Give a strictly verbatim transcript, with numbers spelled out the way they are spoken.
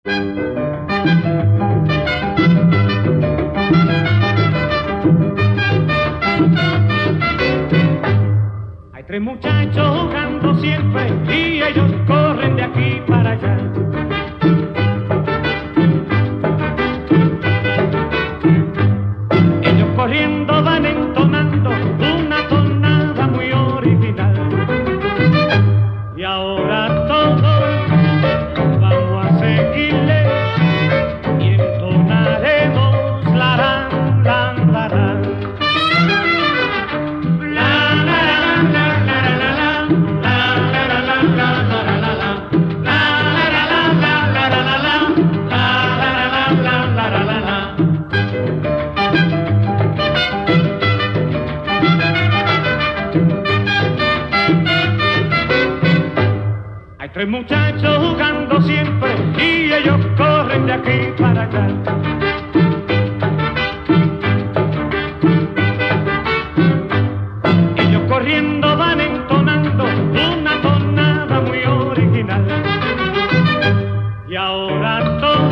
Hay tres muchachos jugando siempre y ellos corren de aquí para allá. Ellos corriendo van entonando una tonada muy original. Y ahora todos vamos a seguirle y entonaremos la ran, ran, la ran. Hay tres muchachos jugando siempre y ellos corren de aquí para allá. Ellos corriendo van entonando una tonada muy original. Y ahora todos